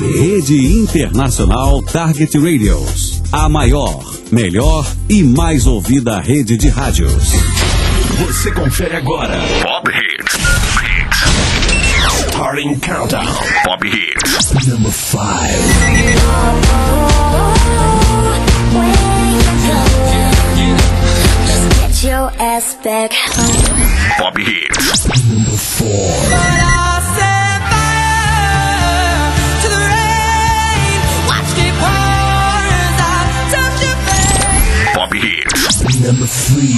Rede Internacional Target Radios. A maior, melhor e mais ouvida rede de rádios. Você confere agora Pop Hits. Starting Countdown. Pop Hits. Number 5. Get your ass back home. Pop Hits. Number 4. Pop Hits. Number 3.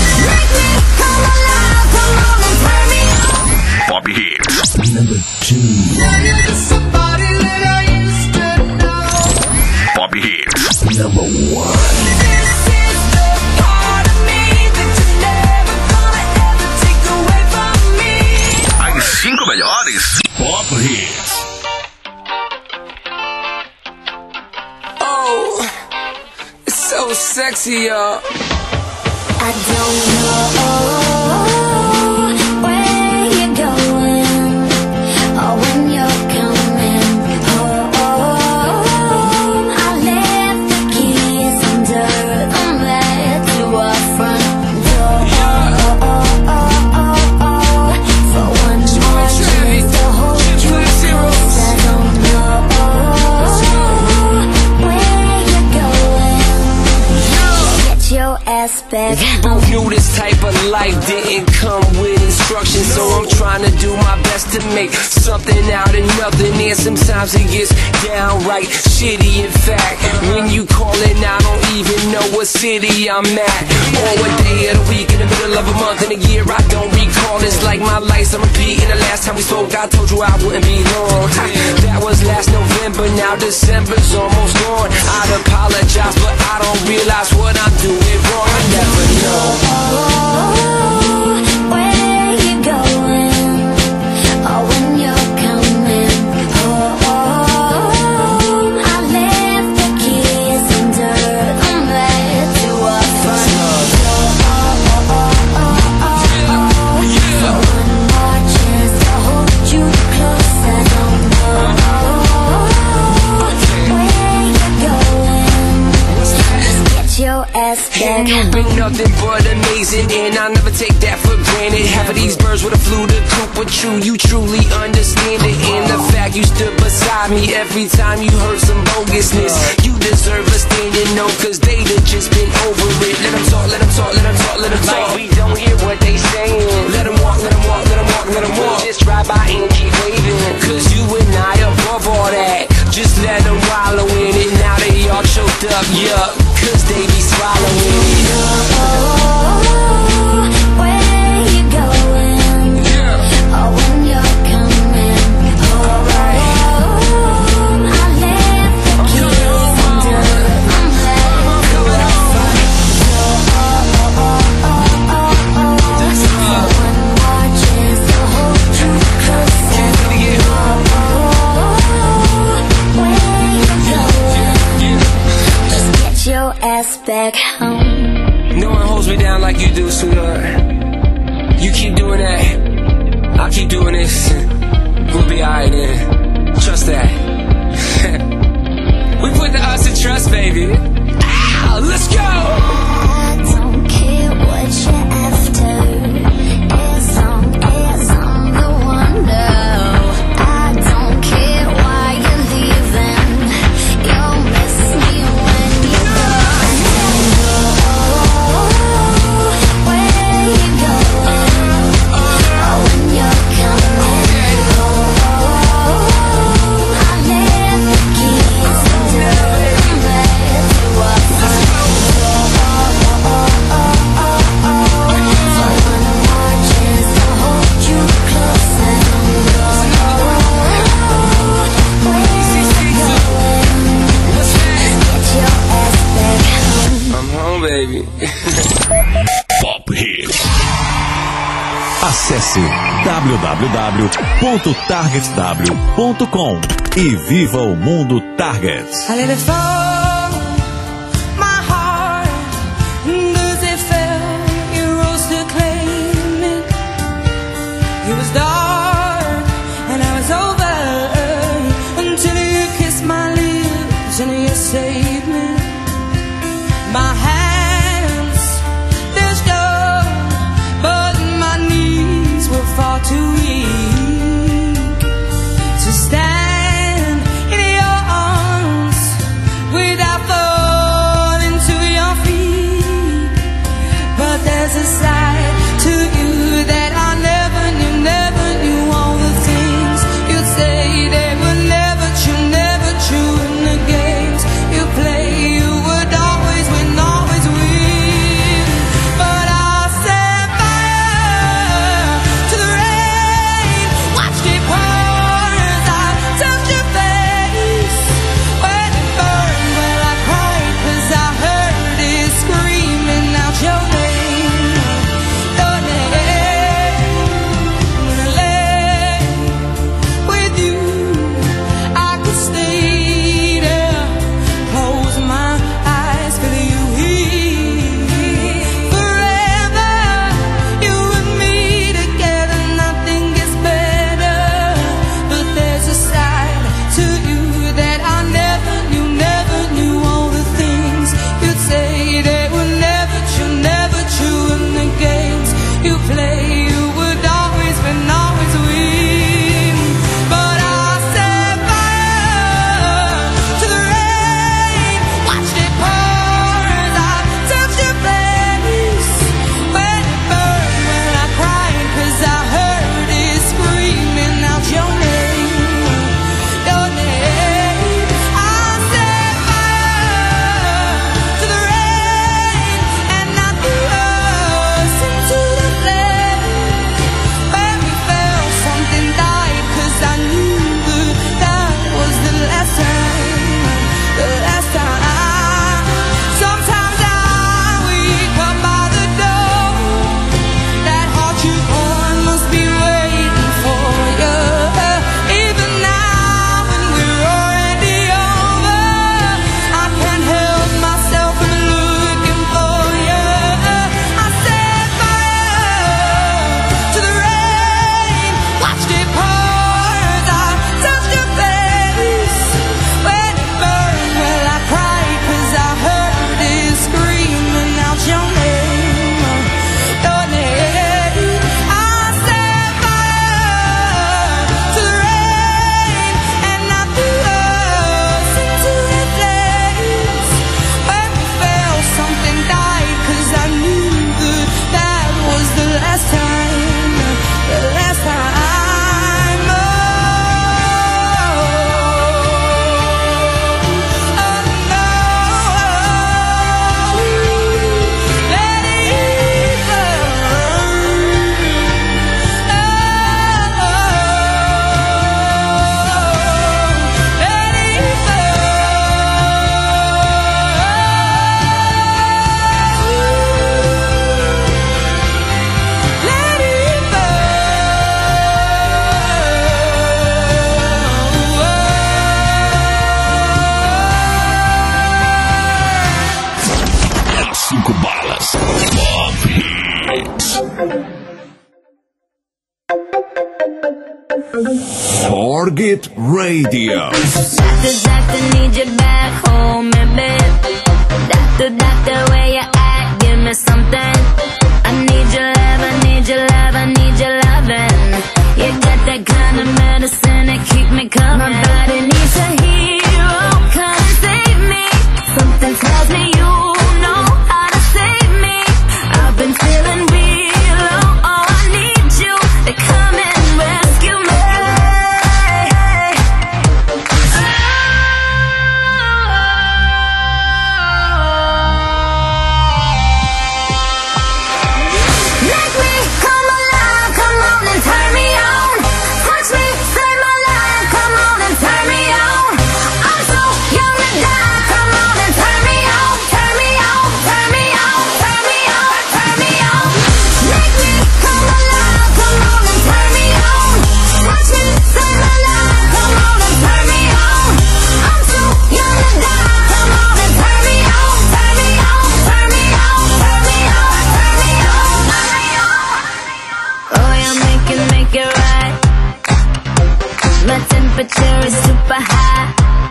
Pop Hits. Number 2. Pop Hits. Number 1. As 5 melhores Pop Hits. Oh, it's so sexy, y'all. I don't know where you're going or when you're coming home. I left the keys under the mat to our front door. For one more chance to hold you close. I don't know where you're going. Get your ass back. We both knew this type of life didn't come with instructions, so I'm trying to do my best to make something out of nothing. And sometimes it gets downright shitty. In fact, when you callin', I don't even know what city I'm at, or what day of the week, in the middle of a month, in a year I don't recall. It's like my life's on repeat. And the last time we spoke, I told you I wouldn't be long. That was last November, now December's almost gone. I'd apologize, but I don't realize what I'm doing wrong. I never know where you're going or when you're coming home. I left the keys under the mat to our front door. For one more chance to hold you close. I don't know where you're going. Just get your ass back and you've been nothing but amazing, and I'll never take that for granted. Half of these birds would have flew the coop, but you truly understand it. And the fact you stood beside me every time you heard some bogusness, you deserve a standing no, cause they'd have just been over it. Let them talk, let them talk, let them talk, let them talk. Like we don't hear what they saying. Let them walk, let them walk, let them walk, let them walk. Just drive by and keep waving, cause you and I above all that. Just let them wallow in it. Now they all choked up, yup, cause they be swallowing it. Where you going or when you're coming home. I left the keys under the mat to our front door. For one more chance to hold you close. I don't know where you're going. Just get your ass back home. No one holds me down like you do, sweetheart. You keep doing that, I'll keep doing this. We'll be alright then. Trust that. We put the us in trust, baby. Ow, let's go! I don't care what you're after, as long as I'm the one. No, I don't care why you're leaving. You'll miss me when you're gone. Where you going or when you're coming home. I left the keys under the mat to our front door. For one more chance to hold you close. I don't know where you're going. Get your ass back home. I'm home, baby. Pop Hits. Acesse www.targetw.com e viva o mundo Target. I let it fall, my heart, as it fell, you rose to claim it. It was dark and I was over until you kissed Target Radio. Doctor, need you back home, baby. Doctor, where you at? Give me something. I need your love, I need your love, I need your loving. You got that kind of medicine that keep me coming. My body needs a hero, come and save me. Something tells me you know how to save me. I've been feeling real low, oh I need you to come and rescue me. Make me come alive, come on and turn me on. Touch me, save my life, come on and turn me on. I'm so young to die, come on and turn me on, turn me on, turn me on, turn me on, turn me on. Make me come alive, come on and turn me on. Touch me, save my life, come on and turn me on. I'm so young to die, come on and turn me on, turn me on, turn me on, turn me on, turn me on. Oh, yeah, make it right. My temperature is super high.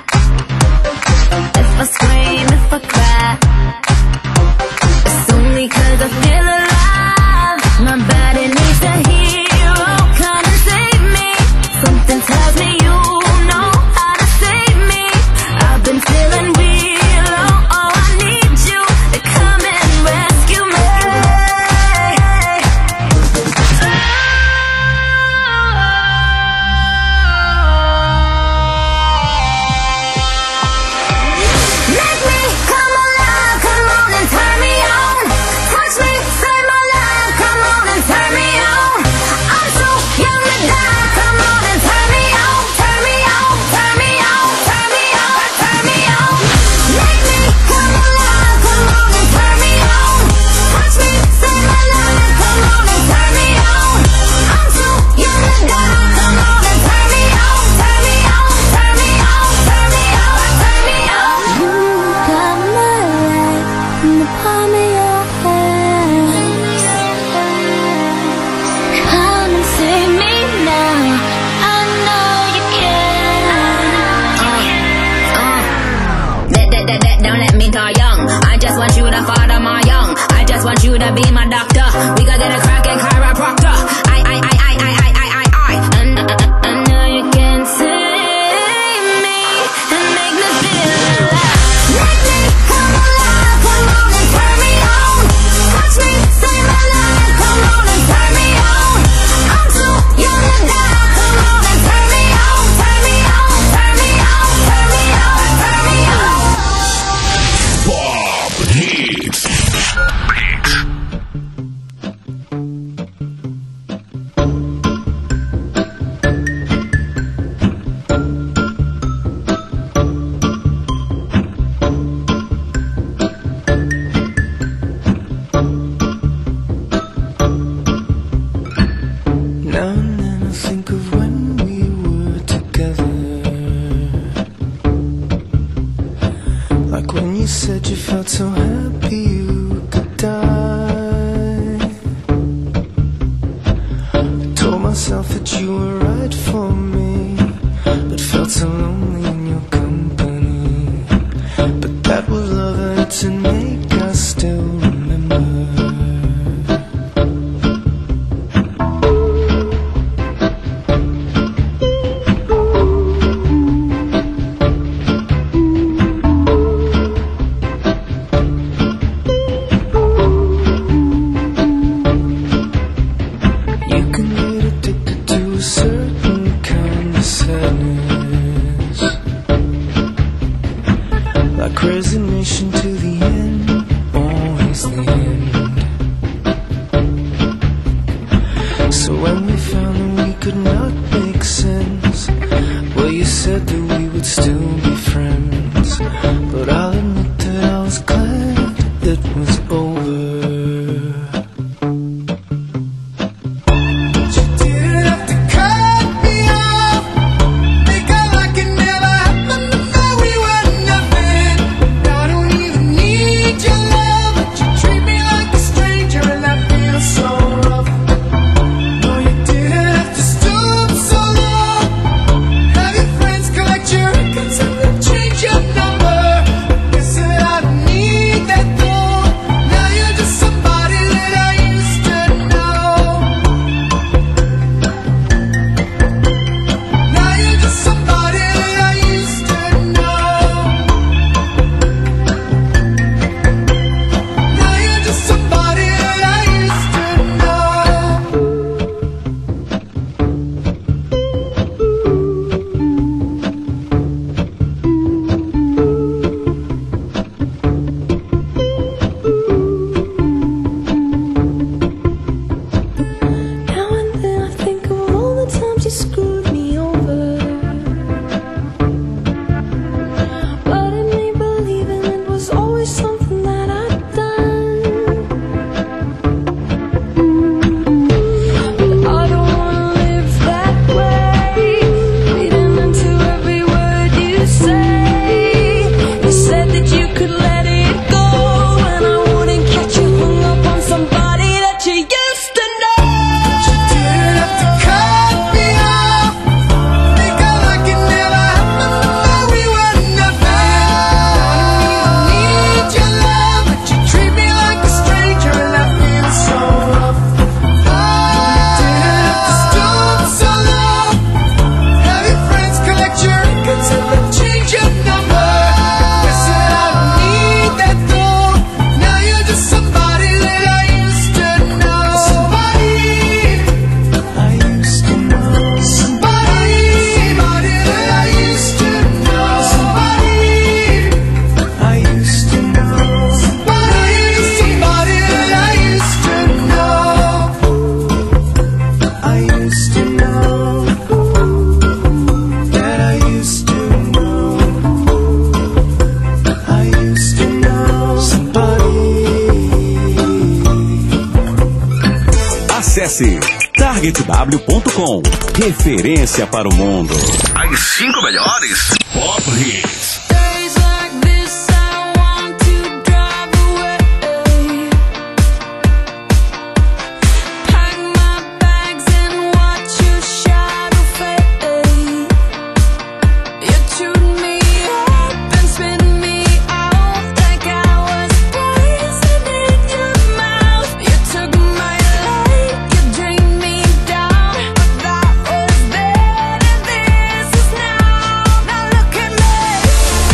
If I scream, if I cry, it's only 'cause I feel alive. My body needs a hero, come and save me. Something tells me you know how to save me. I've been feeling real low, oh I need you to come and rescue me. Make me come alive, come on and turn me on. Touch me, save my life, come on and turn me on. I'm so young to die, come on and turn me on, turn me on, turn me on, turn me on, turn me on. Make me come alive, come on and turn me on. Touch me, save my life, come on and turn me on. I'm so young to die, come on and turn me on, turn me on, turn me on, turn me on, turn me on. You got my life in the palm of your hand. Come and save me now. I know you can. Don't let me die young. I just want you to father my young. I just want you to be my doctor. We could get a cracking chiropractor. I know you can save me and make me feel alive. Make me come alive, come on and turn me on. Touch me, save my life, come on and turn me on. I'm so young to die, come on and turn me on, turn me on, turn me on, turn me on, turn me on. Pop Hits. Now and then I think of when we were together. Like when you said you felt so happy you could die. I told myself that you were right for me, but felt so lonely in your company. But that was love and it didn't make us still remember. You can get addicted to a certain kind of sadness. you screwed me over. But it made believing it was always something that I'd done. But I don't wanna live that way, reading into every word you say. You said that you could let it go, and I wouldn't catch you hung up on somebody that you used to know. You didn't have to cut me off. Make it like it never happened, that we were nothing. I don't even need your love, but you treat me like a stranger, and I feel so rough. You didn't have to stoop so low. Have your friends collect your records and then change your number. Guess that I don't need that though. Now you're just somebody that I used to know. Somebody I used to know. Somebody that I used to know. Somebody I used to know. Somebody that I used to know. I used to know. That I used to know. I used to know. Somebody. Acesse targetw.com. Referência para o mundo. As 5 melhores Pop Hits. Days like this, I want to drive away. Pack my bags and watch your shadow fade. You chewed me up and spit me out like I was poison in your mouth. You took my life, you drained me down, but that was then and this is now. Now look at me.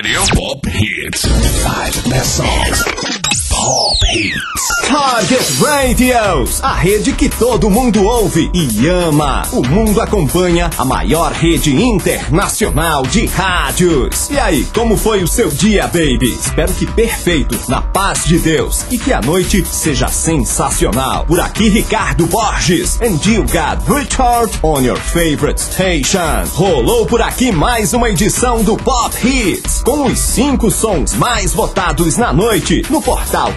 Radio. Pop Hits. 5 best songs. Pop Hits. Target Radios, a rede que todo mundo ouve e ama. O mundo acompanha a maior rede internacional de rádios. E aí, como foi o seu dia, baby? Espero que perfeito, na paz de Deus, e que a noite seja sensacional. Por aqui, Ricardo Borges, and you got Richard on your favorite station. Rolou por aqui mais uma edição do Pop Hits, com os 5 sons mais votados na noite, no portal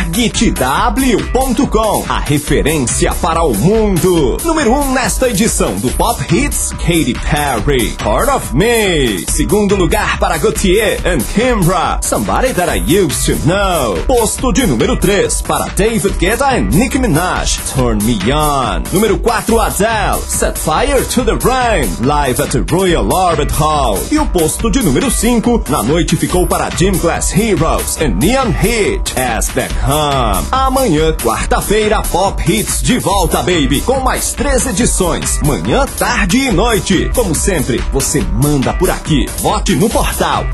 targetw.com, a referência para o mundo. Número 1 nesta edição do Pop Hits, Katy Perry, Part of Me. Segundo lugar para Gautier and Kimbra, Somebody That I Used to Know. Posto de número 3 para David Guetta and Nicki Minaj, Turn Me On. Número 4, Adele, Set Fire to the Rain, live at the Royal Albert Hall. E o posto de número 5 na noite ficou para Gym Class Heroes and Neon Hit, As Back Home. Amanhã, quarta-feira, Pop Hits de volta, baby, com mais 3 edições, manhã, tarde e noite. Como sempre, você manda por aqui. Vote no portal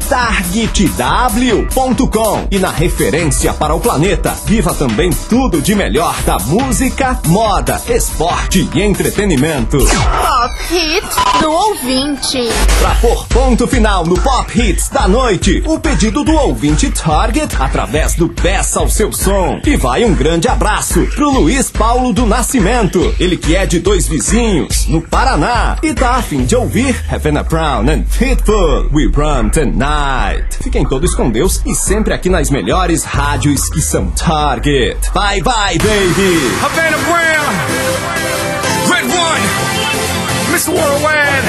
targetw.com e na referência para o planeta. Viva também tudo de melhor da música, moda, esporte e entretenimento. Pop Hits do ouvinte. Pra pôr ponto final no Pop Hits da noite, o pedido do ouvinte Target através do Peça ao Seu Som. E vai um grande abraço pro Luiz Paulo do Nascimento, ele que é de Dois Vizinhos, no Paraná, e tá a fim de ouvir Havana Brown and Pitbull, We Run Tonight. Fiquem todos com Deus e sempre aqui nas melhores rádios que são Target. Bye bye, baby. Havana Brown, Red One, Mr. Worldwide,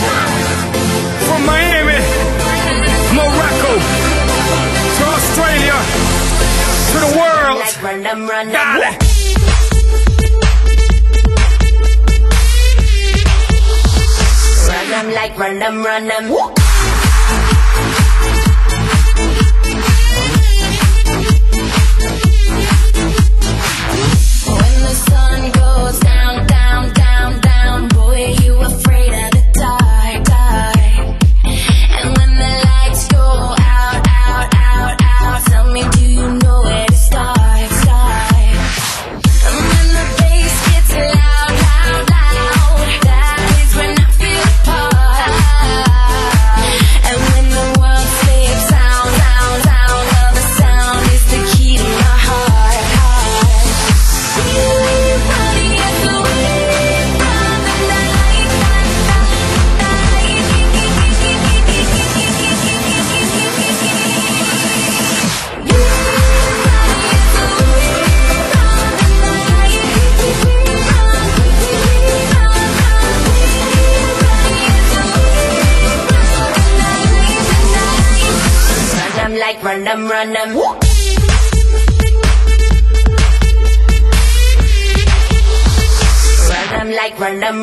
from Miami, Morocco, to Australia, to the world. Got it. Run them. When the sun goes down, down, down, down, boy, you afraid of the dark. And when the lights go out, out, out, out, tell me, do you know where to start? And when the bass gets loud, loud, loud, that is when I feel the part. And when the world sleeps, sound, sound, sound, well, the sound is the key to my heart. Running as the wind from the night. Run them. Run them like run them.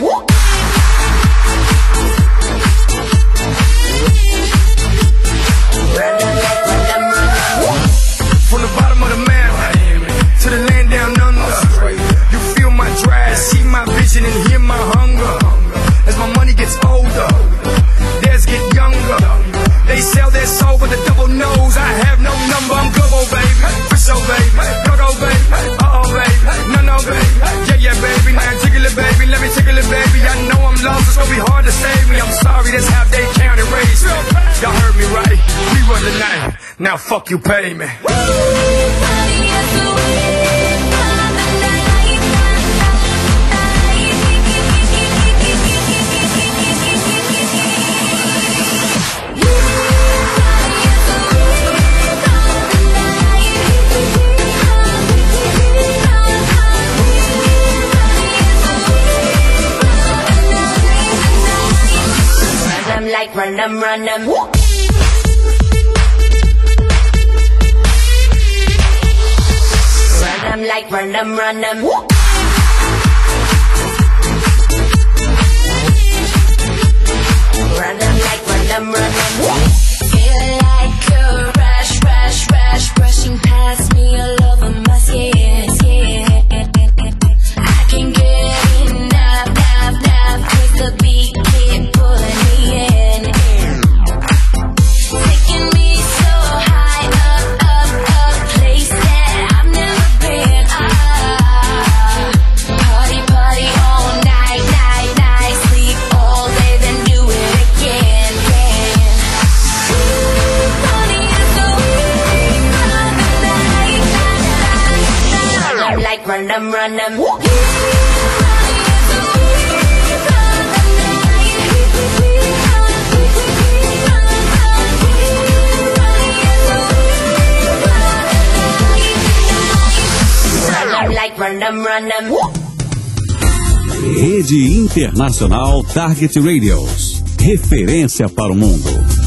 From the bottom of the map to the land down under, you feel my drive, see my vision and hear my hunger. As my money gets older, theirs get younger. They sell their soul with a double nose. I have no number, I'm global, baby. Frisso, baby. Go, baby. Uh-oh, baby. No, baby. Yeah, baby. Now tickle it, baby. Let me tickle it, baby. I know I'm lost, it's gonna be hard to save me. I'm sorry, that's how they count and raise me. Y'all heard me right. We run the night. Now fuck you, pay me. Like run them. Run them like run them. Run them like run them. Feel like a rush, brushing past me all over my skin. I can get enough, with the beat keep pulling me in. Take them, run them. Like run them, run them. Rede Internacional Target Radios. Referência para o mundo.